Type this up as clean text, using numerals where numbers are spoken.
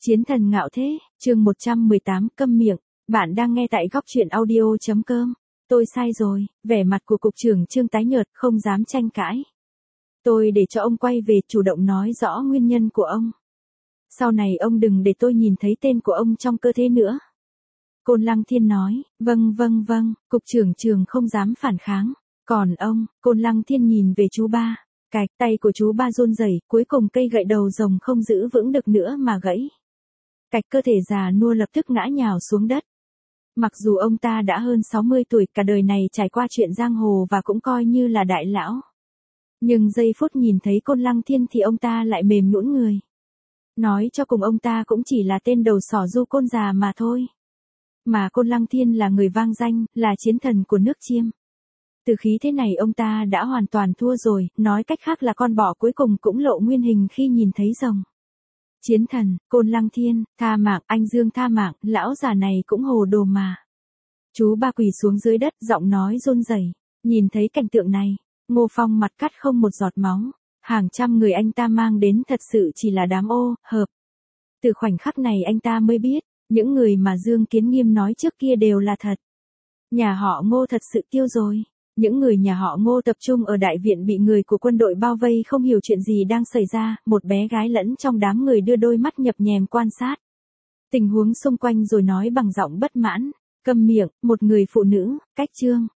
Chiến thần ngạo thế, chương 118, câm miệng, bạn đang nghe tại góc truyện audio.com. Tôi sai rồi, vẻ mặt của cục trưởng Trương tái nhợt, không dám tranh cãi. Tôi để cho ông quay về chủ động nói rõ nguyên nhân của ông. Sau này ông đừng để tôi nhìn thấy tên của ông trong cơ thể nữa. Côn Lăng Thiên nói, vâng, cục trưởng Trường không dám phản kháng. Còn ông, Côn Lăng Thiên nhìn về chú ba. Cạch tay của chú ba run rẩy, cuối cùng cây gậy đầu rồng không giữ vững được nữa mà gãy. Cạch cơ thể già nua lập tức ngã nhào xuống đất. Mặc dù ông ta đã hơn 60 tuổi, cả đời này trải qua chuyện giang hồ và cũng coi như là đại lão. Nhưng giây phút nhìn thấy Côn Lăng Thiên thì ông ta lại mềm nhũn người. Nói cho cùng ông ta cũng chỉ là tên đầu sỏ du côn già mà thôi. Mà Côn Lăng Thiên là người vang danh, là chiến thần của nước Chiêm. Từ khí thế này ông ta đã hoàn toàn thua rồi, nói cách khác là con bò cuối cùng cũng lộ nguyên hình khi nhìn thấy rồng. Chiến thần, Côn Lăng Thiên, tha mạng, anh Dương tha mạng, lão già này cũng hồ đồ mà. Chú ba quỳ xuống dưới đất, giọng nói run rẩy. Nhìn thấy cảnh tượng này, Ngô Phong mặt cắt không một giọt máu. Hàng trăm người anh ta mang đến thật sự chỉ là đám ô hợp. Từ khoảnh khắc này anh ta mới biết, những người mà Dương Kiến Nghiêm nói trước kia đều là thật. Nhà họ Ngô thật sự tiêu rồi. Những người nhà họ Ngô tập trung ở đại viện bị người của quân đội bao vây, không hiểu chuyện gì đang xảy ra, một bé gái lẫn trong đám người đưa đôi mắt nhập nhèm quan sát tình huống xung quanh rồi nói bằng giọng bất mãn, câm miệng, một người phụ nữ, cách Trương